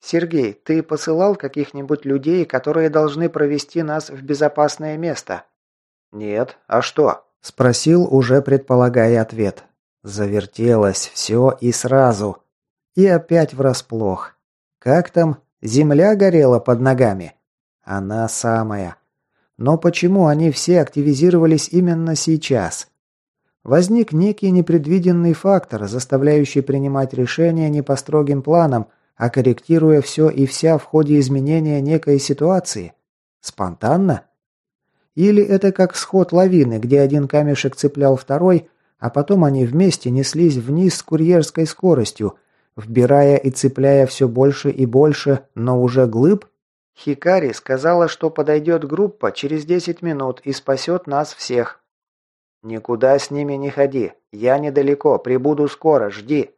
«Сергей, ты посылал каких-нибудь людей, которые должны провести нас в безопасное место?» «Нет. А что?» – спросил, уже предполагая ответ. Завертелось все и сразу. И опять врасплох. Как там? Земля горела под ногами? Она самая. Но почему они все активизировались именно сейчас? Возник некий непредвиденный фактор, заставляющий принимать решения не по строгим планам, а корректируя все и вся в ходе изменения некой ситуации? Спонтанно? Или это как сход лавины, где один камешек цеплял второй, а потом они вместе неслись вниз с курьерской скоростью, вбирая и цепляя все больше и больше, но уже глыб? Хикари сказала, что подойдет группа через 10 минут и спасет нас всех. «Никуда с ними не ходи. Я недалеко, прибуду скоро, жди».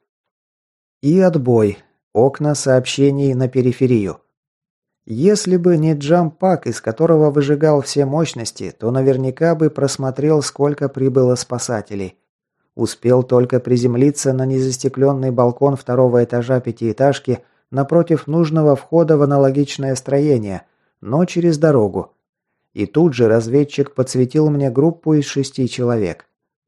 И отбой. Окна сообщений на периферию. Если бы не джамп-пак, из которого выжигал все мощности, то наверняка бы просмотрел, сколько прибыло спасателей. Успел только приземлиться на незастекленный балкон второго этажа пятиэтажки напротив нужного входа в аналогичное строение, но через дорогу. И тут же разведчик подсветил мне группу из 6 человек.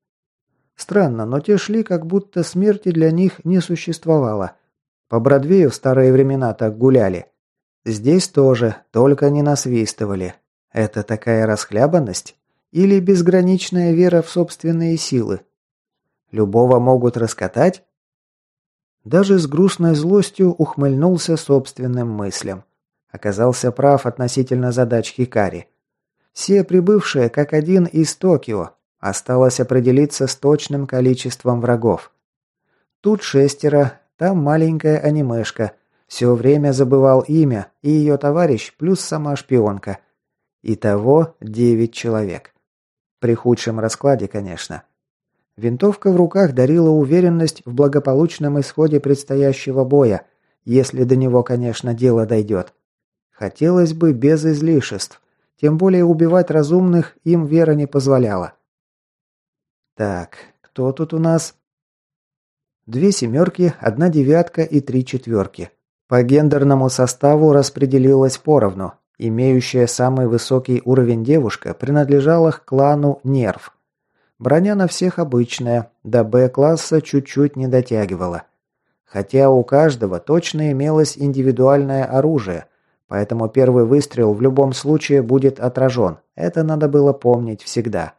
Странно, но те шли, как будто смерти для них не существовало. По Бродвею в старые времена так гуляли. Здесь тоже, только не насвистывали. Это такая расхлябанность? Или безграничная вера в собственные силы? Любого могут раскатать? Даже с грустной злостью ухмыльнулся собственным мыслям. Оказался прав относительно задач Хикари. Все прибывшие как один из Токио. Осталось определиться с точным количеством врагов. Тут 6, там маленькая анимешка. Все время забывал имя, и ее товарищ, плюс сама шпионка. Итого 9 человек. При худшем раскладе, конечно. Винтовка в руках дарила уверенность в благополучном исходе предстоящего боя, если до него, конечно, дело дойдет. Хотелось бы без излишеств, тем более убивать разумных им вера не позволяла. Так, кто тут у нас? 2 семерки, 1 девятка и 3 четверки. По гендерному составу распределилась поровну. Имеющая самый высокий уровень девушка принадлежала к клану Нерв. Броня на всех обычная, до Б-класса чуть-чуть не дотягивала. Хотя у каждого точно имелось индивидуальное оружие, поэтому первый выстрел в любом случае будет отражен. Это надо было помнить всегда.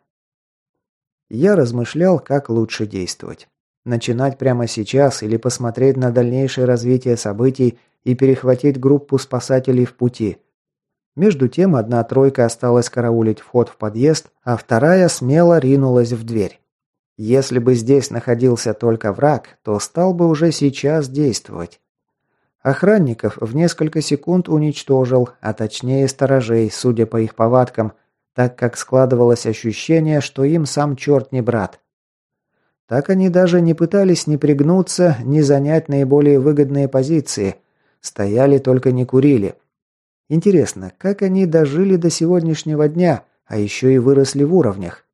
Я размышлял, как лучше действовать. Начинать прямо сейчас или посмотреть на дальнейшее развитие событий и перехватить группу спасателей в пути. Между тем, 1 тройка осталась караулить вход в подъезд, а 2 смело ринулась в дверь. Если бы здесь находился только враг, то стал бы уже сейчас действовать. Охранников в несколько секунд уничтожил, а точнее сторожей, судя по их повадкам, так как складывалось ощущение, что им сам черт не брат. Так они даже не пытались ни пригнуться, ни занять наиболее выгодные позиции. Стояли, только не курили. Интересно, как они дожили до сегодняшнего дня, а еще и выросли в уровнях?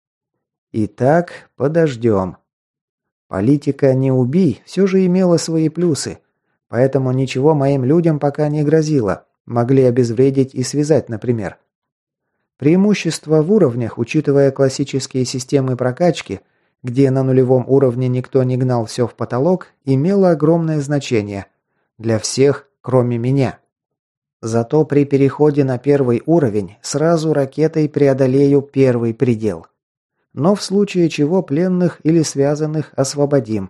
Итак, подождем. Политика «не убий» все же имела свои плюсы, поэтому ничего моим людям пока не грозило. Могли обезвредить и связать, например. Преимущество в уровнях, учитывая классические системы прокачки, где на нулевом уровне никто не гнал все в потолок, имело огромное значение. Для всех, кроме меня. Зато при переходе на 1 уровень сразу ракетой преодолею первый предел. Но в случае чего пленных или связанных освободим.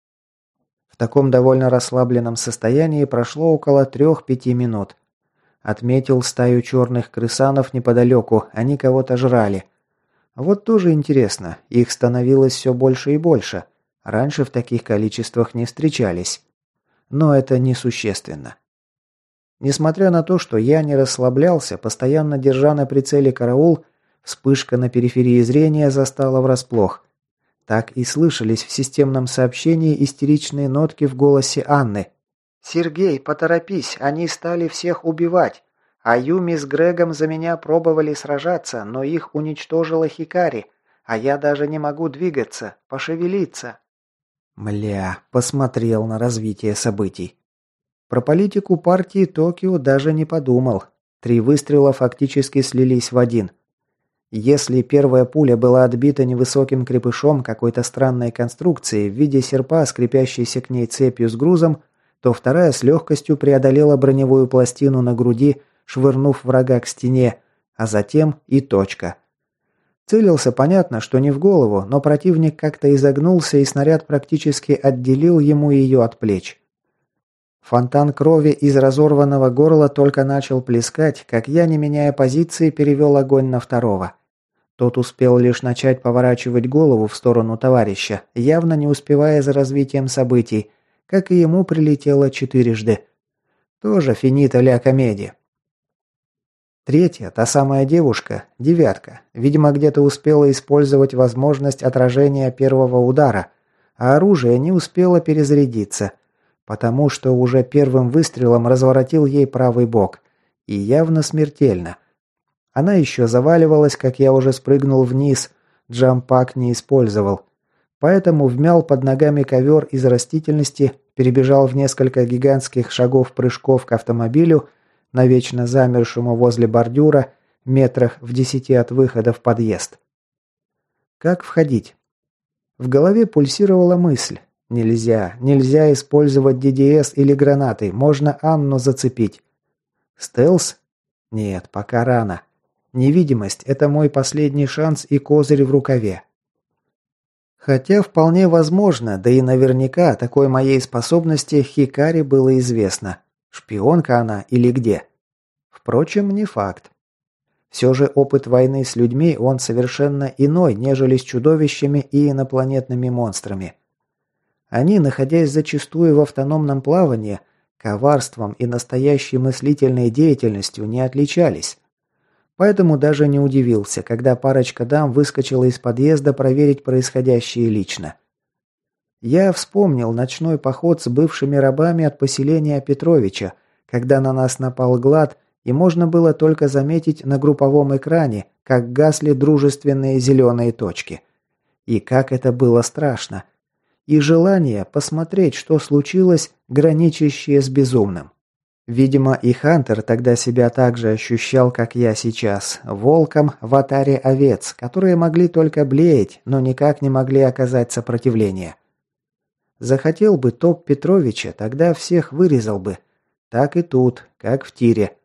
В таком довольно расслабленном состоянии прошло около 3-5 минут. Отметил стаю черных крысанов неподалеку, они кого-то жрали. Вот тоже интересно, их становилось все больше и больше. Раньше в таких количествах не встречались. Но это несущественно. Несмотря на то, что я не расслаблялся, постоянно держа на прицеле караул, вспышка на периферии зрения застала врасплох. Так и слышались в системном сообщении истеричные нотки в голосе Анны. «Сергей, поторопись, они стали всех убивать. А Юми с Грегом за меня пробовали сражаться, но их уничтожила Хикари, а я даже не могу двигаться, пошевелиться». Мля, посмотрел на развитие событий. Про политику партии Токио даже не подумал. 3 выстрела фактически слились в один. Если первая пуля была отбита невысоким крепышом какой-то странной конструкции в виде серпа, скрепящейся к ней цепью с грузом, то вторая с легкостью преодолела броневую пластину на груди, швырнув врага к стене, а затем и точка. Целился, понятно, что не в голову, но противник как-то изогнулся, и снаряд практически отделил ему ее от плеч. Фонтан крови из разорванного горла только начал плескать, как я, не меняя позиции, перевел огонь на второго. Тот успел лишь начать поворачивать голову в сторону товарища, явно не успевая за развитием событий, как и ему прилетело 4. Тоже финита ля комедия. Третья, та самая девушка, 9, видимо, где-то успела использовать возможность отражения первого удара, а оружие не успело перезарядиться, потому что уже первым выстрелом разворотил ей правый бок, и явно смертельно. Она еще заваливалась, как я уже спрыгнул вниз, джампак не использовал, поэтому вмял под ногами ковер из растительности, перебежал в несколько гигантских шагов-прыжков к автомобилю, навечно замершему возле бордюра, метрах в 10 от выхода в подъезд. Как входить? В голове пульсировала мысль. Нельзя использовать ДДС или гранаты, можно Анну зацепить. Стелс? Нет, пока рано. Невидимость – это мой последний шанс и козырь в рукаве. Хотя вполне возможно, да и наверняка такой моей способности Хикари было известно. Шпионка она или где? Впрочем, не факт. Все же опыт войны с людьми он совершенно иной, нежели с чудовищами и инопланетными монстрами. Они, находясь зачастую в автономном плавании, коварством и настоящей мыслительной деятельностью не отличались. Поэтому даже не удивился, когда парочка дам выскочила из подъезда проверить происходящее лично. Я вспомнил ночной поход с бывшими рабами от поселения Петровича, когда на нас напал глад, и можно было только заметить на групповом экране, как гасли дружественные зеленые точки. И как это было страшно. И желание посмотреть, что случилось, граничащее с безумным. Видимо, и Хантер тогда себя так же ощущал, как я сейчас, волком в отаре овец, которые могли только блеять, но никак не могли оказать сопротивление. Захотел бы топ Петровича, тогда всех вырезал бы. Так и тут, как в тире.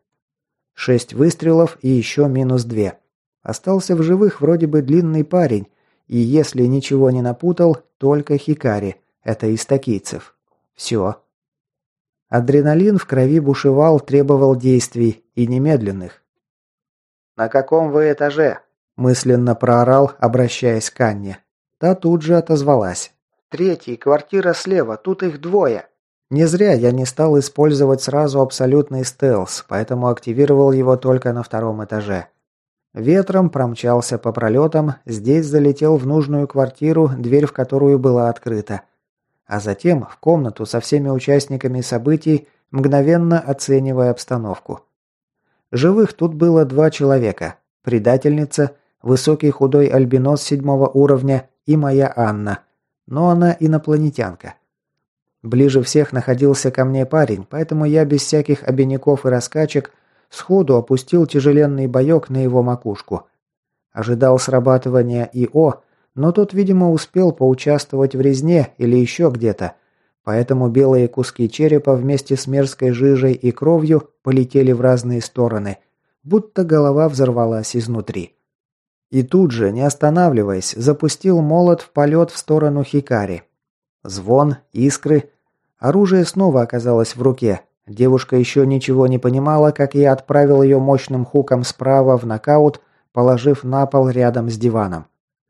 6 выстрелов и еще -2. Остался в живых вроде бы длинный парень, и если ничего не напутал, только Хикари, это из токийцев. Все. Адреналин в крови бушевал, требовал действий, и немедленных. «На каком вы этаже?» – мысленно проорал, обращаясь к Анне. Та тут же отозвалась. «3, квартира слева, тут их 2». Не зря я не стал использовать сразу абсолютный стелс, поэтому активировал его только на 2 этаже. Ветром промчался по пролетам, здесь залетел в нужную квартиру, дверь в которую была открыта. А затем в комнату со всеми участниками событий, мгновенно оценивая обстановку. Живых тут было 2 человека. Предательница, высокий худой альбинос 7 уровня и моя Анна. Но она инопланетянка. Ближе всех находился ко мне парень, поэтому я без всяких обиняков и раскачек сходу опустил тяжеленный боек на его макушку. Ожидал срабатывания ИО, но тот, видимо, успел поучаствовать в резне или еще где-то, поэтому белые куски черепа вместе с мерзкой жижей и кровью полетели в разные стороны, будто голова взорвалась изнутри. И тут же, не останавливаясь, запустил молот в полет в сторону Хикари. Звон, искры. Оружие снова оказалось в руке. Девушка еще ничего не понимала, как я отправил ее мощным хуком справа в нокаут, положив на пол рядом с диваном.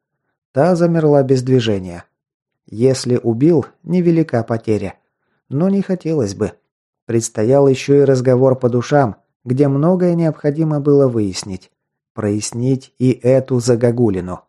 Та замерла без движения. Если убил, невелика потеря. Но не хотелось бы. Предстоял еще и разговор по душам, где многое необходимо было выяснить. Прояснить и эту загогулину.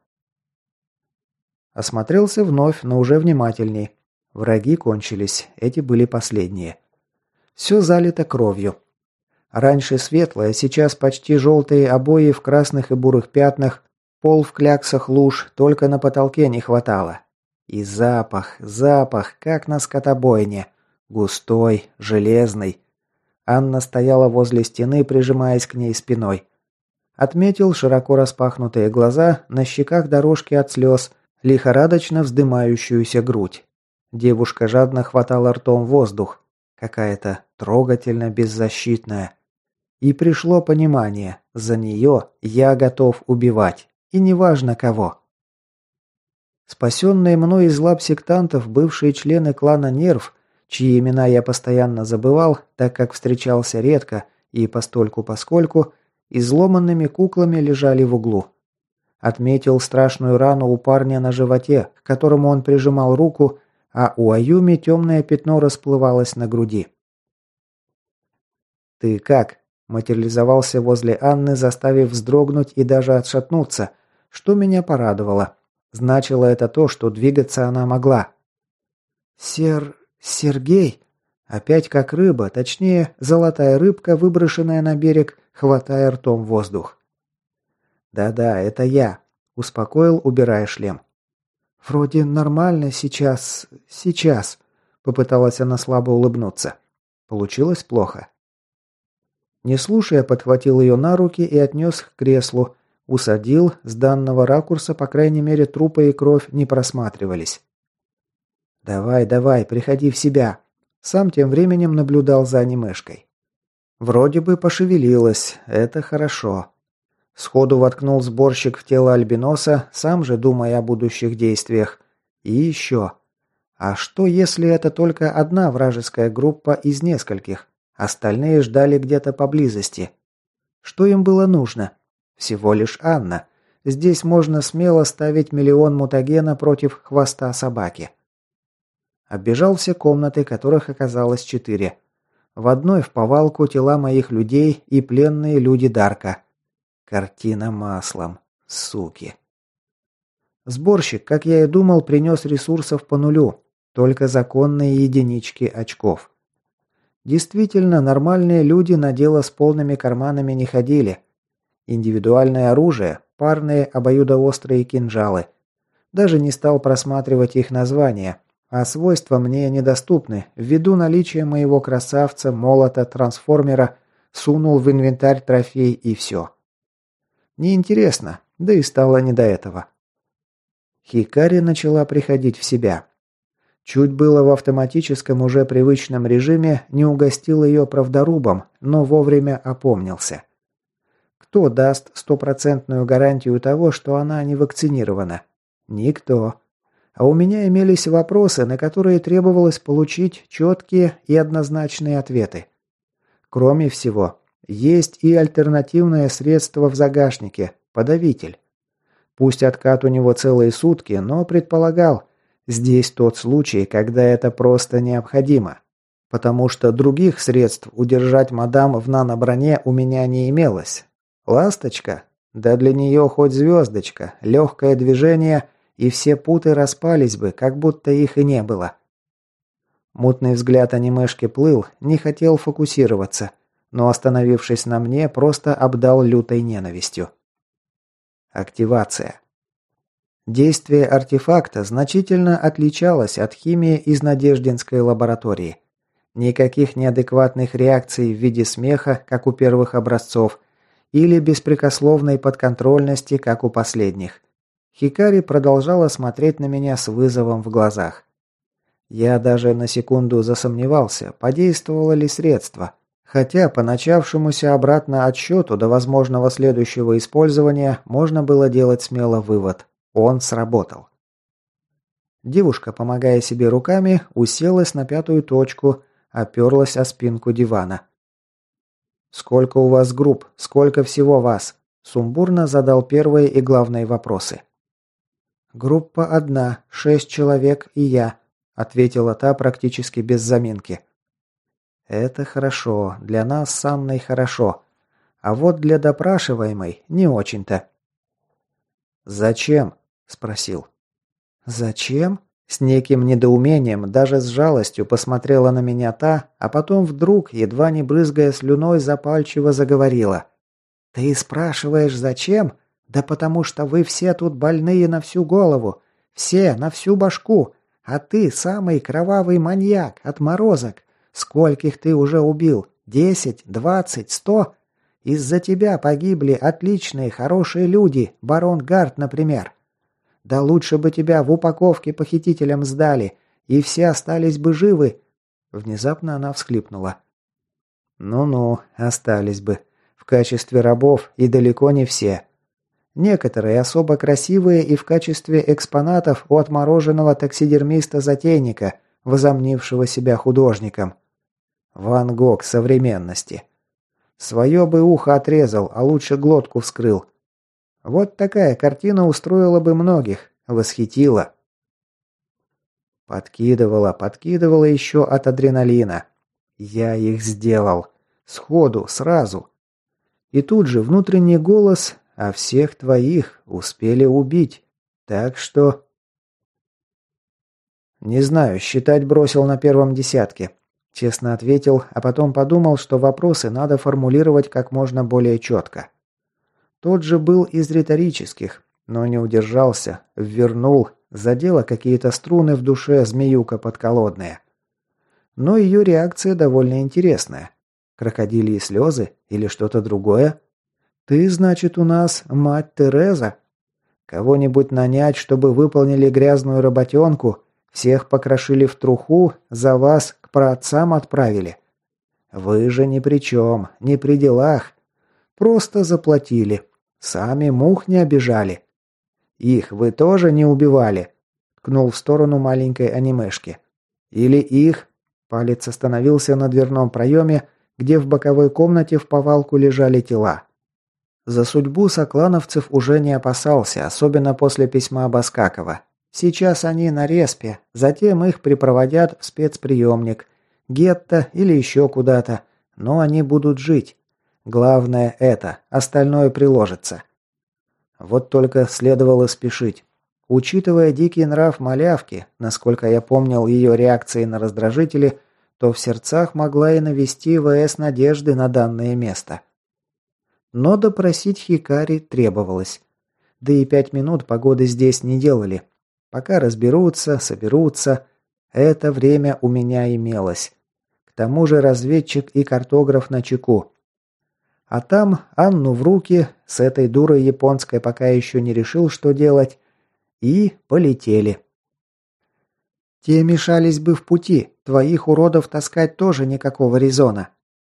Осмотрелся вновь, но уже внимательней. Враги кончились, эти были последние. Все залито кровью. Раньше светлое, сейчас почти желтые обои в красных и бурых пятнах, пол в кляксах луж, только на потолке не хватало. И запах, как на скотобойне. Густой, железный. Анна стояла возле стены, прижимаясь к ней спиной. Отметил широко распахнутые глаза, на щеках дорожки от слез, лихорадочно вздымающуюся грудь. Девушка жадно хватала ртом воздух. Какая-то трогательно беззащитная. И пришло понимание, за нее я готов убивать. И неважно кого. Спасенные мной из лап сектантов бывшие члены клана Нерв, чьи имена я постоянно забывал, так как встречался редко и постольку-поскольку, изломанными куклами лежали в углу. Отметил страшную рану у парня на животе, к которому он прижимал руку, а у Аюми темное пятно расплывалось на груди. «Ты как?» – материализовался возле Анны, заставив вздрогнуть и даже отшатнуться, что меня порадовало. Значило это то, что двигаться она могла. Сергей?» Опять как рыба, точнее, золотая рыбка, выброшенная на берег, хватая ртом воздух. «Да-да, это я», – успокоил, убирая шлем. «Вроде нормально сейчас, – попыталась она слабо улыбнуться. Получилось плохо. Не слушая, подхватил ее на руки и отнес к креслу, усадил, с данного ракурса, по крайней мере, трупы и кровь не просматривались. «Давай, приходи в себя», – сам тем временем наблюдал за анимешкой. Вроде бы пошевелилась, это хорошо. Сходу воткнул сборщик в тело альбиноса, сам же думая о будущих действиях. И еще. А что, если это только одна вражеская группа из нескольких? Остальные ждали где-то поблизости. Что им было нужно? Всего лишь Анна. Здесь можно смело ставить 1 000 000 мутагена против хвоста собаки. Оббежал все комнаты, которых оказалось 4. В одной в повалку тела моих людей и пленные люди Дарка. Картина маслом. Суки. Сборщик, как я и думал, принес ресурсов по нулю. Только законные единички очков. Действительно, нормальные люди на дело с полными карманами не ходили. Индивидуальное оружие, парные обоюдоострые кинжалы. Даже не стал просматривать их названия, а свойства мне недоступны, ввиду наличия моего красавца, молота, трансформера, сунул в инвентарь трофей и все. Неинтересно, да и стало не до этого. Хикари начала приходить в себя. Чуть было в автоматическом уже привычном режиме не угостил ее правдорубом, но вовремя опомнился. Кто даст 100% гарантию того, что она не вакцинирована? Никто. А у меня имелись вопросы, на которые требовалось получить четкие и однозначные ответы. Кроме всего, есть и альтернативное средство в загашнике – подавитель. Пусть откат у него целые сутки, но предполагал, здесь тот случай, когда это просто необходимо. Потому что других средств удержать мадам в наноброне у меня не имелось. Ласточка? Да для нее хоть звездочка, легкое движение, и все путы распались бы, как будто их и не было. Мутный взгляд анимешки плыл, не хотел фокусироваться, но, остановившись на мне, просто обдал лютой ненавистью. Активация. Действие артефакта значительно отличалось от химии из Надеждинской лаборатории. Никаких неадекватных реакций в виде смеха, как у первых образцов, или беспрекословной подконтрольности, как у последних. Хикари продолжала смотреть на меня с вызовом в глазах. Я даже на секунду засомневался, подействовало ли средство. Хотя по начавшемуся обратно отсчету до возможного следующего использования можно было делать смело вывод. Он сработал. Девушка, помогая себе руками, уселась на 5-ю точку, оперлась о спинку дивана. «Сколько у вас групп? Сколько всего вас?» Сумбурно задал первые и главные вопросы. «Группа одна, 6 человек и я», ответила та практически без заминки. «Это хорошо, для нас с Анной хорошо. А вот для допрашиваемой не очень-то». «Зачем?» – спросил. «Зачем?» С неким недоумением, даже с жалостью посмотрела на меня та, а потом вдруг, едва не брызгая слюной, запальчиво заговорила. «Ты спрашиваешь, зачем? Да потому что вы все тут больные на всю голову. Все, на всю башку. А ты самый кровавый маньяк, отморозок. Скольких ты уже убил? 10, 20, 100? Из-за тебя погибли отличные, хорошие люди, барон Гарт, например. Да лучше бы тебя в упаковке похитителям сдали, и все остались бы живы». Внезапно она всхлипнула. «Ну-ну, остались бы. В качестве рабов и далеко не все. Некоторые особо красивые и в качестве экспонатов у отмороженного таксидермиста-затейника, возомнившего себя художником. Ван Гог современности. Свое бы ухо отрезал, а лучше глотку вскрыл. Вот такая картина устроила бы многих, восхитила». Подкидывала еще от адреналина. Я их сделал. Сходу, сразу. И тут же внутренний голос: «А всех твоих успели убить. Так что...» «Не знаю, считать бросил на первом десятке», — честно ответил, а потом подумал, что вопросы надо формулировать как можно более четко. Тот же был из риторических, но не удержался, ввернул, задела какие-то струны в душе змеюка подколодная. Но ее реакция довольно интересная. Крокодильи слезы или что-то другое? «Ты, значит, у нас мать Тереза? Кого-нибудь нанять, чтобы выполнили грязную работенку, всех покрошили в труху, за вас к праотцам отправили? Вы же ни при чем, ни при делах. Просто заплатили. Сами мух не обижали. Их вы тоже не убивали?» Ткнул в сторону маленькой анимешки. «Или их?» Палец остановился на дверном проеме, где в боковой комнате в повалку лежали тела. За судьбу соклановцев уже не опасался, особенно после письма Баскакова. Сейчас они на респе, затем их припроводят в спецприемник, гетто или еще куда-то, но они будут жить. Главное это, остальное приложится. Вот только следовало спешить. Учитывая дикий нрав малявки, насколько я помнил ее реакции на раздражители, то в сердцах могла и навести ВС надежды на данное место. Но допросить Хикари требовалось. Да и 5 минут погоды здесь не делали. Пока разберутся, соберутся. Это время у меня имелось. К тому же разведчик и картограф начеку. А там Анну в руки, с этой дурой японской пока еще не решил, что делать. И полетели. Те мешались бы в пути. Твоих уродов таскать тоже никакого резона.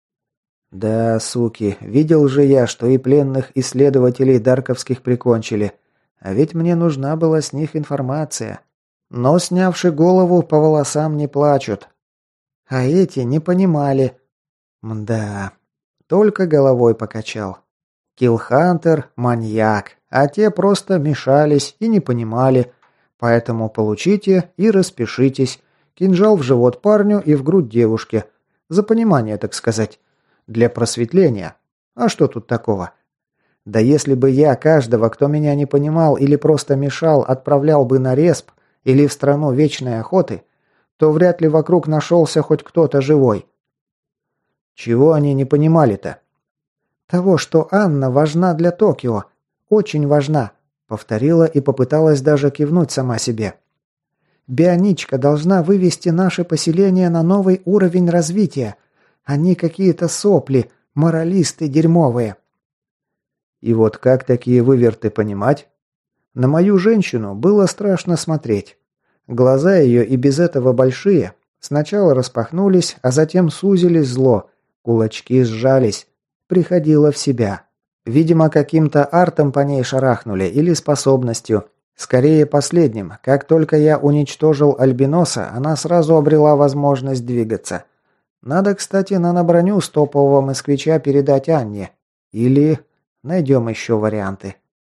Да, суки, видел же я, что и пленных исследователей дарковских прикончили. А ведь мне нужна была с них информация. Но, снявши голову, по волосам не плачут. А эти не понимали. Мда, только головой покачал. Киллхантер – маньяк, а те просто мешались и не понимали. Поэтому получите и распишитесь. Кинжал в живот парню и в грудь девушке. За понимание, так сказать. Для просветления. А что тут такого? Да если бы я каждого, кто меня не понимал или просто мешал, отправлял бы на респ или в страну вечной охоты, то вряд ли вокруг нашелся хоть кто-то живой. Чего они не понимали-то? Того, что Анна важна для Токио. Очень важна. Повторила и попыталась даже кивнуть сама себе. Бионичка должна вывести наше поселение на новый уровень развития. Они какие-то сопли, моралисты дерьмовые. И вот как такие выверты понимать? На мою женщину было страшно смотреть. Глаза ее и без этого большие. Сначала распахнулись, а затем сузились зло. Кулачки сжались. Приходила в себя. Видимо, каким-то артом по ней шарахнули или способностью. Скорее последним. Как только я уничтожил альбиноса, она сразу обрела возможность двигаться. Надо, кстати, наноброню с топового москвича передать Анне. Или найдем еще варианты.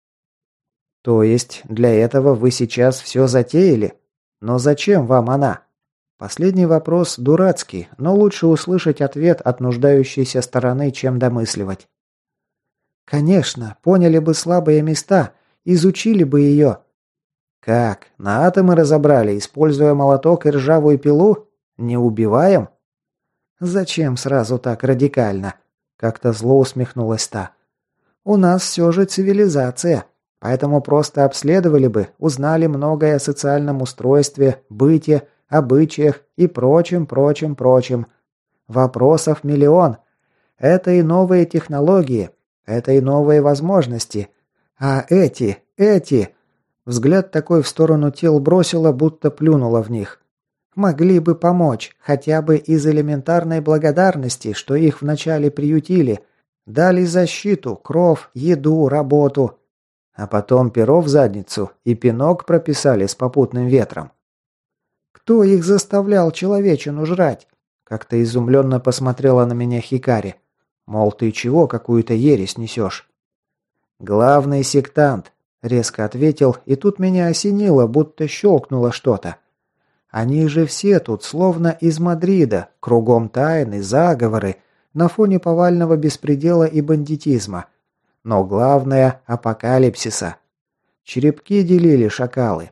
То есть для этого вы сейчас все затеяли? Но зачем вам она? Последний вопрос дурацкий, но лучше услышать ответ от нуждающейся стороны, чем домысливать. Конечно, поняли бы слабые места, изучили бы ее. Как? На атомы разобрали, используя молоток и ржавую пилу? Не убиваем? Зачем сразу так радикально? Как-то зло усмехнулась та. У нас все же цивилизация. поэтому просто обследовали бы, узнали многое о социальном устройстве, быте, обычаях и прочем, прочем, прочем. Вопросов миллион. Это и новые технологии, это и новые возможности. А эти... Взгляд такой в сторону тел бросила, будто плюнула в них. Могли бы помочь, хотя бы из элементарной благодарности, что их вначале приютили, дали защиту, кров, еду, работу. А потом перо в задницу и пинок прописали с попутным ветром. Кто их заставлял человечину жрать? Как-то изумленно посмотрела на меня Хикари. Мол, ты чего какую-то ересь несешь? Главный сектант. Резко ответил, и тут меня осенило, будто щелкнуло что-то. Они же все тут словно из Мадрида, кругом тайны, заговоры, на фоне повального беспредела и бандитизма. Но главное – апокалипсиса. Черепки делили шакалы.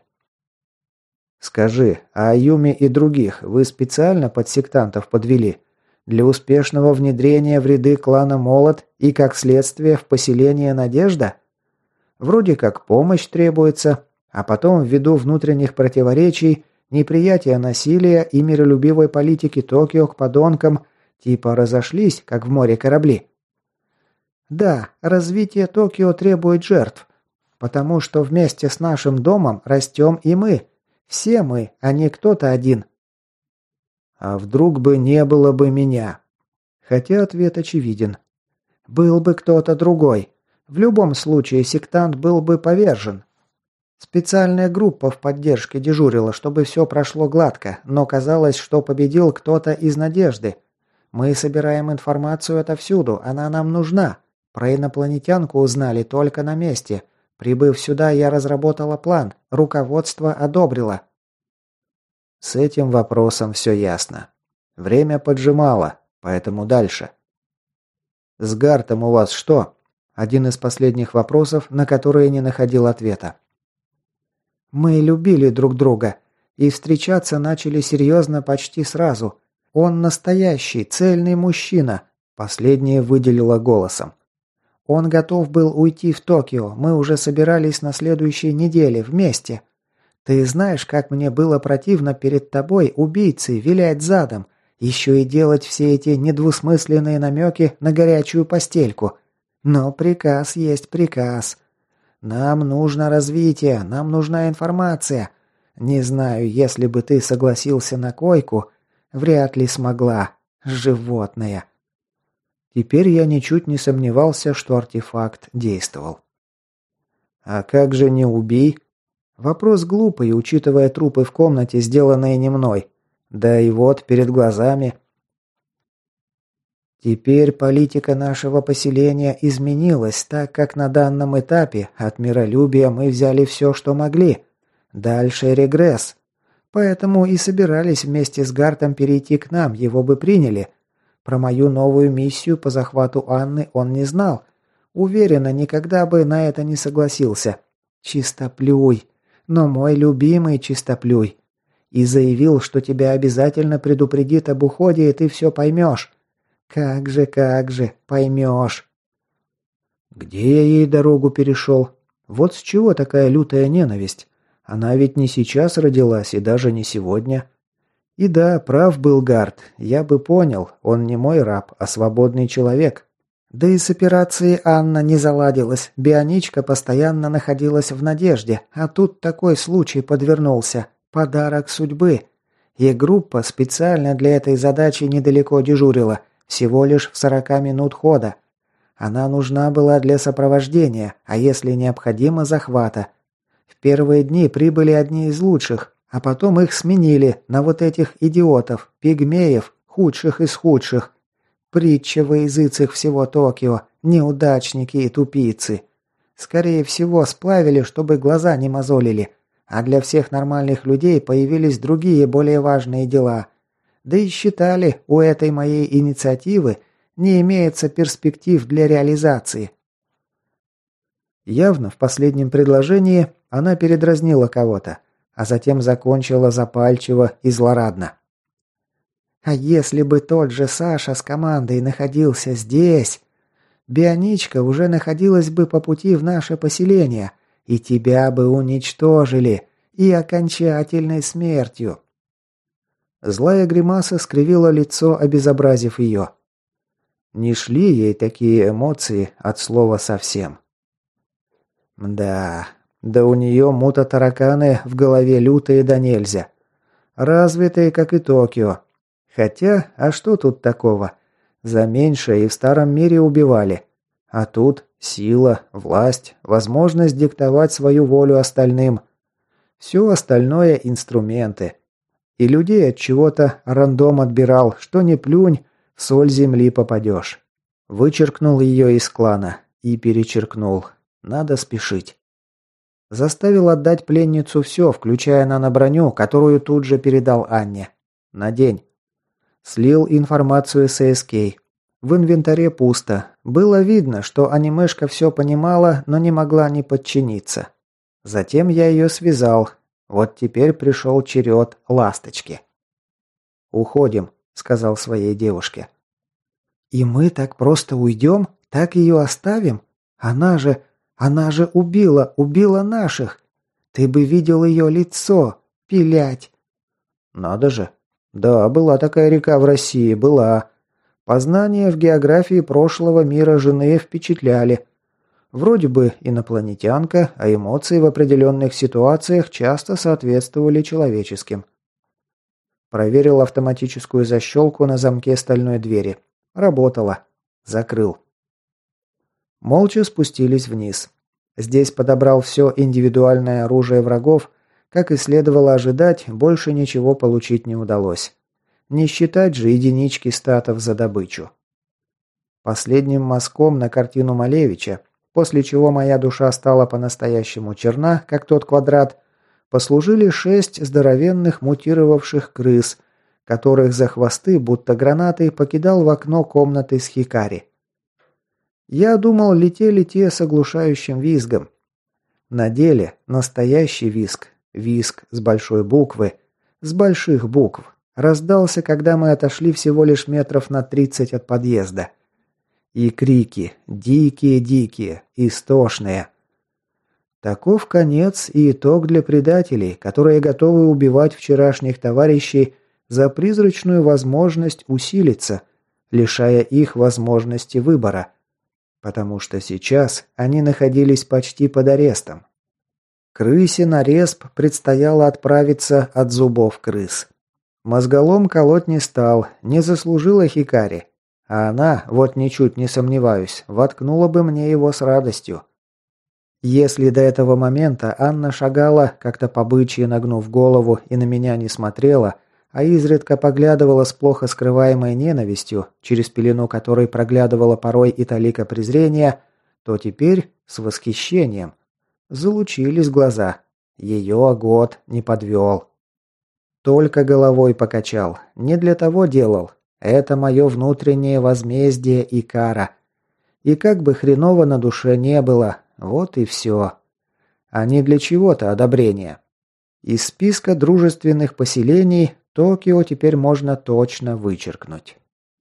Скажи, а Юми и других вы специально под сектантов подвели? Для успешного внедрения в ряды клана Молот и, как следствие, в поселение Надежда? Вроде как помощь требуется, а потом ввиду внутренних противоречий, неприятия насилия и миролюбивой политики Токио к подонкам типа разошлись, как в море корабли. Да, развитие Токио требует жертв, потому что вместе с нашим домом растем и мы. Все мы, а не кто-то один. А вдруг бы не было бы меня? Хотя ответ очевиден. Был бы кто-то другой. В любом случае сектант был бы повержен. Специальная группа в поддержке дежурила, чтобы все прошло гладко, но казалось, что победил кто-то из Надежды. Мы собираем информацию отовсюду, она нам нужна. Про инопланетянку узнали только на месте. Прибыв сюда, я разработала план, руководство одобрило. С этим вопросом все ясно. Время поджимало, поэтому дальше. С Гартом у вас что? Один из последних вопросов, на которые не находил ответа. Мы любили друг друга и встречаться начали серьезно почти сразу. Он настоящий, цельный мужчина, последнее выделила голосом. Он готов был уйти в Токио, мы уже собирались на следующей неделе вместе. Ты знаешь, как мне было противно перед тобой, убийцей, вилять задом, еще и делать все эти недвусмысленные намеки на горячую постельку. Но приказ есть приказ. Нам нужно развитие, нам нужна информация. Не знаю, если бы ты согласился на койку, вряд ли смогла. Животное. Теперь я ничуть не сомневался, что артефакт действовал. А как же не убей? Вопрос глупый, учитывая трупы в комнате, сделанные не мной. Да и вот перед глазами. Теперь политика нашего поселения изменилась, так как на данном этапе от миролюбия мы взяли все, что могли. Дальше регресс. Поэтому и собирались вместе с Гартом перейти к нам, его бы приняли. Про мою новую миссию по захвату Анны он не знал. Уверена, никогда бы на это не согласился. Чистоплюй. Но мой любимый чистоплюй. И заявил, что тебя обязательно предупредит об уходе, и ты все поймешь. Как же, поймешь. Где я ей дорогу перешел? Вот с чего такая лютая ненависть? Она ведь не сейчас родилась и даже не сегодня. И да, прав был Гарт, я бы понял, он не мой раб, а свободный человек. Да и с операцией Анна не заладилась, Бионичка постоянно находилась в надежде, а тут такой случай подвернулся. Подарок судьбы. И группа специально для этой задачи недалеко дежурила, всего лишь в 40 минут хода. Она нужна была для сопровождения, а если необходимо, захвата. В первые дни прибыли одни из лучших, а потом их сменили на вот этих идиотов, пигмеев, худших из худших. Притча во языцах всего Токио, неудачники и тупицы. Скорее всего, сплавили, чтобы глаза не мозолили. А для всех нормальных людей появились другие, более важные дела. Да и считали, у этой моей инициативы не имеется перспектив для реализации. Явно в последнем предложении она передразнила кого-то, а затем закончила запальчиво и злорадно. А если бы тот же Саша с командой находился здесь, Бионичка уже находилась бы по пути в наше поселение, и тебя бы уничтожили, и окончательной смертью». Злая гримаса скривила лицо, обезобразив ее. Не шли ей такие эмоции от слова совсем. Да у нее мута-тараканы в голове лютые да нельзя. Развитые, как и Токио. Хотя, а что тут такого? За меньшее и в старом мире убивали. А тут сила, власть, возможность диктовать свою волю остальным. Все остальное – инструменты. И людей от чего-то рандом отбирал, что не плюнь, в соль земли попадешь. Вычеркнул ее из клана и перечеркнул. Надо спешить. Заставил отдать пленницу все, включая наноброню, которую тут же передал Анне. Надень. Слил информацию с СК. В инвентаре пусто. Было видно, что анимешка все понимала, но не могла не подчиниться. Затем я ее связал. Вот теперь пришел черед ласточки. «Уходим», — сказал своей девушке. «И мы так просто уйдем? Так ее оставим? Она же убила наших. Ты бы видел ее лицо. Пилять». «Надо же. Да, была такая река в России, была. Познания в географии прошлого мира жены впечатляли. Вроде бы инопланетянка, а эмоции в определенных ситуациях часто соответствовали человеческим». Проверил автоматическую защелку на замке стальной двери. Работала. Закрыл. Молча спустились вниз. Здесь подобрал все индивидуальное оружие врагов. Как и следовало ожидать, больше ничего получить не удалось. Не считать же единички статов за добычу. Последним мазком на картину Малевича, после чего моя душа стала по-настоящему черна, как тот квадрат, послужили 6 здоровенных мутировавших крыс, которых за хвосты, будто гранаты, покидал в окно комнаты с Хикари. Я думал, летели те с оглушающим визгом. На деле настоящий визг, визг с большой буквы, с больших букв, раздался, когда мы отошли всего лишь метров на 30 от подъезда. И крики, дикие-дикие, истошные. Таков конец и итог для предателей, которые готовы убивать вчерашних товарищей за призрачную возможность усилиться, лишая их возможности выбора. Потому что сейчас они находились почти под арестом. Крысе на респ предстояло отправиться от зубов крыс. Мозголом колоть не стал, не заслужила Хикари. А она, вот ничуть не сомневаюсь, воткнула бы мне его с радостью. Если до этого момента Анна шагала, как-то по-бычьи нагнув голову и на меня не смотрела, а изредка поглядывала с плохо скрываемой ненавистью, через пелену которой проглядывала порой и талика презрения, то теперь с восхищением. Залучились глаза. Ее год не подвел. Только головой покачал. Не для того делал. Это мое внутреннее возмездие и кара. И как бы хреново на душе не было, вот и все. А не для чего-то одобрения. Из списка дружественных поселений Токио теперь можно точно вычеркнуть.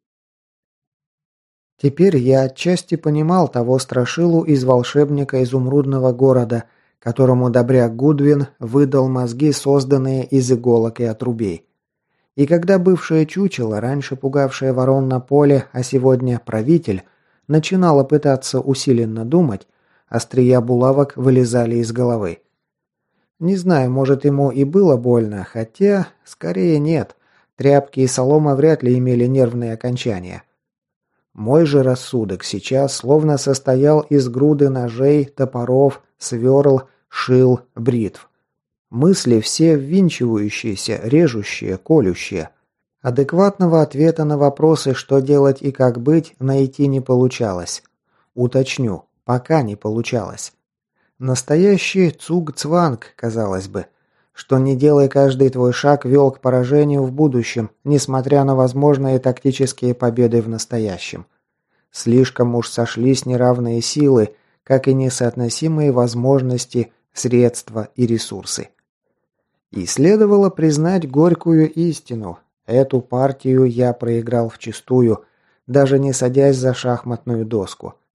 Теперь я отчасти понимал того страшилу из волшебника изумрудного города, которому добряк Гудвин выдал мозги, созданные из иголок и отрубей. И когда бывшее чучело, раньше пугавшее ворон на поле, а сегодня правитель, начинало пытаться усиленно думать, острия булавок вылезали из головы. Не знаю, может, ему и было больно, хотя, скорее нет. Тряпки и солома вряд ли имели нервные окончания. Мой же рассудок сейчас словно состоял из груды ножей, топоров, сверл, шил, бритв. Мысли все ввинчивающиеся, режущие, колющие. Адекватного ответа на вопросы, что делать и как быть, найти не получалось. Уточню, пока не получалось. Настоящий цугцванг, казалось бы. Что не делай, каждый твой шаг вел к поражению в будущем, несмотря на возможные тактические победы в настоящем. Слишком уж сошлись неравные силы, как и несоотносимые возможности, средства и ресурсы. И следовало признать горькую истину. Эту партию я проиграл вчистую, даже не садясь за шахматную доску.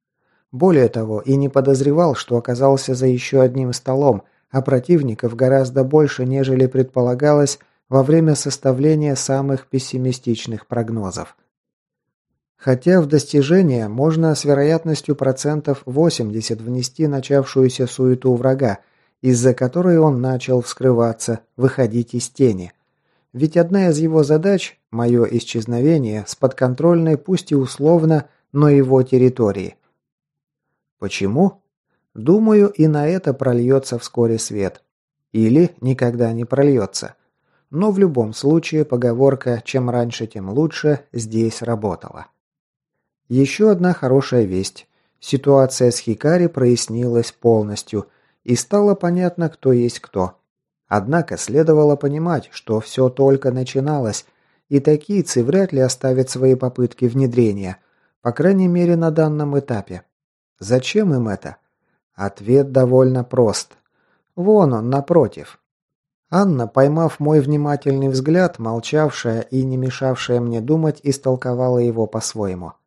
Более того, и не подозревал, что оказался за еще одним столом, а противников гораздо больше, нежели предполагалось во время составления самых пессимистичных прогнозов. Хотя в достижение можно с вероятностью процентов 80 внести начавшуюся суету врага, из-за которой он начал вскрываться, выходить из тени. Ведь одна из его задач – мое исчезновение с подконтрольной, пусть и условно, но его территории. Почему? Думаю, и на это прольется вскоре свет. Или никогда не прольется. Но в любом случае поговорка «чем раньше, тем лучше» здесь работала. Еще одна хорошая весть. Ситуация с Хикари прояснилась полностью, и стало понятно, кто есть кто. Однако следовало понимать, что все только начиналось, и такийцы вряд ли оставят свои попытки внедрения, по крайней мере на данном этапе. Зачем им это? Ответ довольно прост. Вон он, напротив. Анна, поймав мой внимательный взгляд, молчавшая и не мешавшая мне думать, истолковала его по-своему.